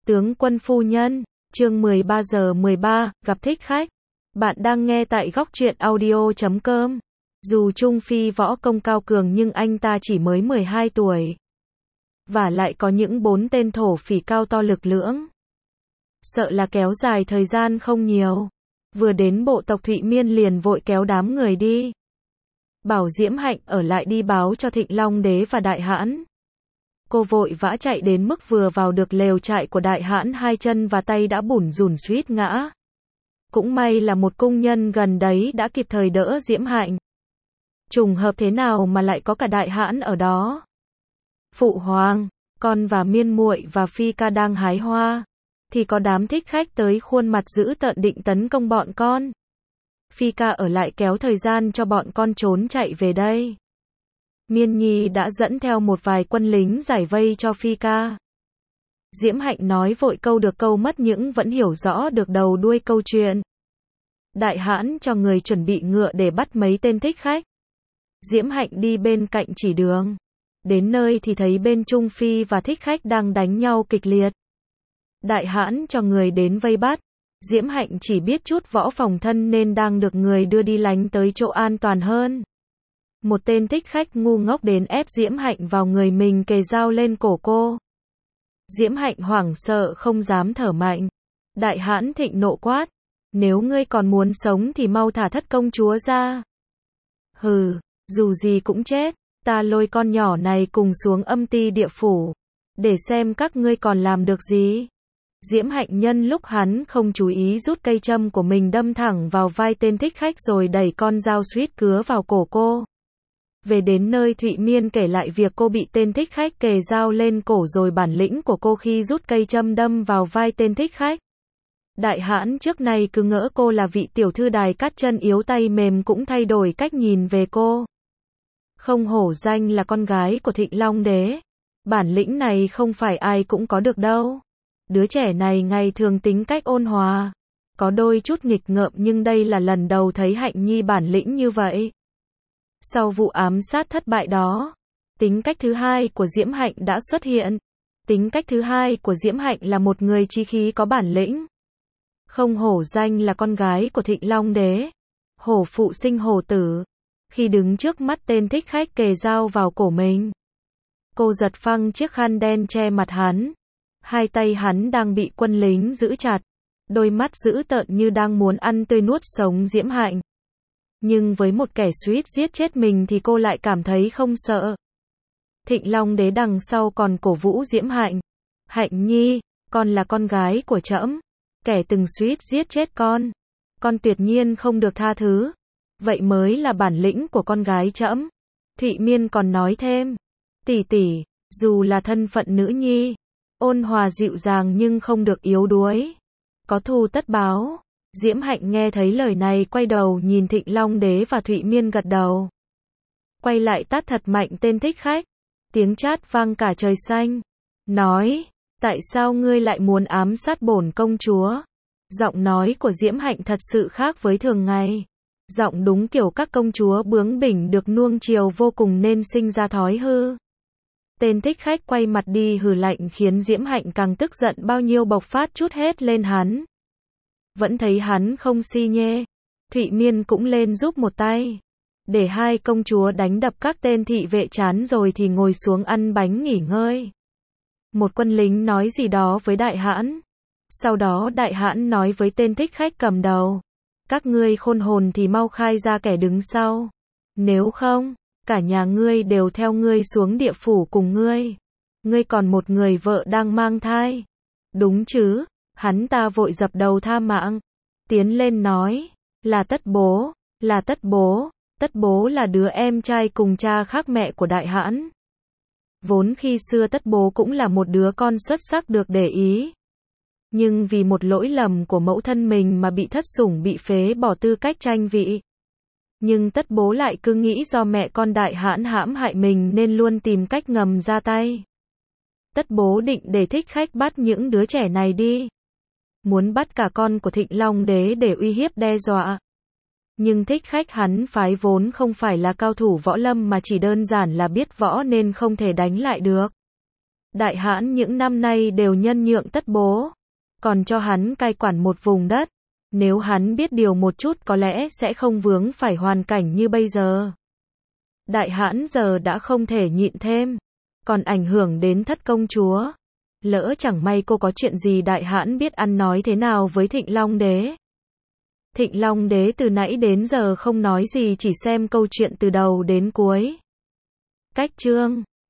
Tướng quân phu nhân, chương 13 giờ 13, gặp thích khách. Bạn đang nghe tại góc truyện audio.com. Dù Trung Phi võ công cao cường nhưng anh ta chỉ mới 12 tuổi. Và lại có những 4 tên thổ phỉ cao to lực lưỡng. Sợ là kéo dài thời gian không nhiều. Vừa đến bộ tộc Thụy Miên liền vội kéo đám người đi. Bảo Diễm Hạnh ở lại đi báo cho Thịnh Long Đế và Đại Hãn. Cô vội vã chạy đến mức vừa vào được lều trại của Đại Hãn, hai chân và tay đã bủn rủn suýt ngã. Cũng may là một cung nhân gần đấy đã kịp thời đỡ Diễm Hạnh. Trùng hợp thế nào mà lại có cả Đại Hãn ở đó? Phụ hoàng, con và Miên muội và Phi ca đang hái hoa, thì có đám thích khách tới khuôn mặt dữ tợn định tấn công bọn con. Phi ca ở lại kéo thời gian cho bọn con trốn chạy về đây. Miên Nhi đã dẫn theo một vài quân lính giải vây cho Phi ca. Diễm Hạnh nói vội câu được câu mất nhưng vẫn hiểu rõ được đầu đuôi câu chuyện. Đại Hãn cho người chuẩn bị ngựa để bắt mấy tên thích khách. Diễm Hạnh đi bên cạnh chỉ đường. Đến nơi thì thấy bên Trung Phi và thích khách đang đánh nhau kịch liệt. Đại Hãn cho người đến vây bắt. Diễm Hạnh chỉ biết chút võ phòng thân nên đang được người đưa đi lánh tới chỗ an toàn hơn. Một tên thích khách ngu ngốc đến ép Diễm Hạnh vào người mình, kề dao lên cổ cô. Diễm Hạnh hoảng sợ không dám thở mạnh. Đại Hãn thịnh nộ quát: nếu ngươi còn muốn sống thì mau thả thất công chúa ra. Hừ, dù gì cũng chết, ta lôi con nhỏ này cùng xuống âm ti địa phủ, để xem các ngươi còn làm được gì. Diễm Hạnh nhân lúc hắn không chú ý rút cây châm của mình đâm thẳng vào vai tên thích khách rồi đẩy con dao suýt cứa vào cổ cô. Về đến nơi Thụy Miên kể lại việc cô bị tên thích khách kề dao lên cổ rồi bản lĩnh của cô khi rút cây châm đâm vào vai tên thích khách. Đại Hãn trước này cứ ngỡ cô là vị tiểu thư đài cát chân yếu tay mềm cũng thay đổi cách nhìn về cô. Không hổ danh là con gái của Thịnh Long Đế. Bản lĩnh này không phải ai cũng có được đâu. Đứa trẻ này ngày thường tính cách ôn hòa, có đôi chút nghịch ngợm nhưng đây là lần đầu thấy Hạnh Nhi bản lĩnh như vậy. Sau vụ ám sát thất bại đó, tính cách thứ hai của Diễm Hạnh đã xuất hiện. Tính cách thứ hai của Diễm Hạnh là một người chí khí có bản lĩnh. Không hổ danh là con gái của Thịnh Long Đế. Hổ phụ sinh hổ tử. Khi đứng trước mắt tên thích khách kề dao vào cổ mình, cô giật phăng chiếc khăn đen che mặt hắn. Hai tay hắn đang bị quân lính giữ chặt. Đôi mắt dữ tợn như đang muốn ăn tươi nuốt sống Diễm Hạnh. Nhưng với một kẻ suýt giết chết mình thì cô lại cảm thấy không sợ. Thịnh Long Đế đằng sau còn cổ vũ Diễm Hạnh. Hạnh Nhi, con là con gái của trẫm. Kẻ từng suýt giết chết con tuyệt nhiên không được tha thứ. Vậy mới là bản lĩnh của con gái trẫm. Thụy Miên còn nói thêm: tỷ tỷ, dù là thân phận nữ nhi, ôn hòa dịu dàng nhưng không được yếu đuối. Có thù tất báo. Diễm Hạnh nghe thấy lời này quay đầu nhìn Thịnh Long Đế và Thụy Miên gật đầu. Quay lại tát thật mạnh tên thích khách. Tiếng chát vang cả trời xanh. Nói: tại sao ngươi lại muốn ám sát bổn công chúa? Giọng nói của Diễm Hạnh thật sự khác với thường ngày. Giọng đúng kiểu các công chúa bướng bỉnh được nuông chiều vô cùng nên sinh ra thói hư. Tên thích khách quay mặt đi hừ lạnh khiến Diễm Hạnh càng tức giận bao nhiêu bộc phát chút hết lên hắn. Vẫn thấy hắn không si nhê. Thụy Miên cũng lên giúp một tay. Để hai công chúa đánh đập các tên thị vệ chán rồi thì ngồi xuống ăn bánh nghỉ ngơi. Một quân lính nói gì đó với Đại Hãn. Sau đó Đại Hãn nói với tên thích khách cầm đầu: các ngươi khôn hồn thì mau khai ra kẻ đứng sau. Nếu không, cả nhà ngươi đều theo ngươi xuống địa phủ cùng ngươi. Ngươi còn một người vợ đang mang thai. Đúng chứ? Hắn ta vội dập đầu tha mạng. Tiến lên nói: là tất bố, là tất bố. Tất bố là đứa em trai cùng cha khác mẹ của Đại Hãn. Vốn khi xưa tất bố cũng là một đứa con xuất sắc được để ý. Nhưng vì một lỗi lầm của mẫu thân mình mà bị thất sủng bị phế bỏ tư cách tranh vị. Nhưng tất bố lại cứ nghĩ do mẹ con Đại Hãn hãm hại mình nên luôn tìm cách ngầm ra tay. Tất bố định để thích khách bắt những đứa trẻ này đi. Muốn bắt cả con của Thịnh Long Đế để uy hiếp đe dọa. Nhưng thích khách hắn phái vốn không phải là cao thủ võ lâm mà chỉ đơn giản là biết võ nên không thể đánh lại được. Đại hãn những năm nay đều nhân nhượng tất bố, còn cho hắn cai quản một vùng đất. Nếu hắn biết điều một chút có lẽ sẽ không vướng phải hoàn cảnh như bây giờ. Đại hãn giờ đã không thể nhịn thêm, còn ảnh hưởng đến thất công chúa. Lỡ chẳng may cô có chuyện gì đại hãn biết ăn nói thế nào với Thịnh Long đế. Thịnh Long đế từ nãy đến giờ không nói gì, chỉ xem câu chuyện từ đầu đến cuối. Cách chương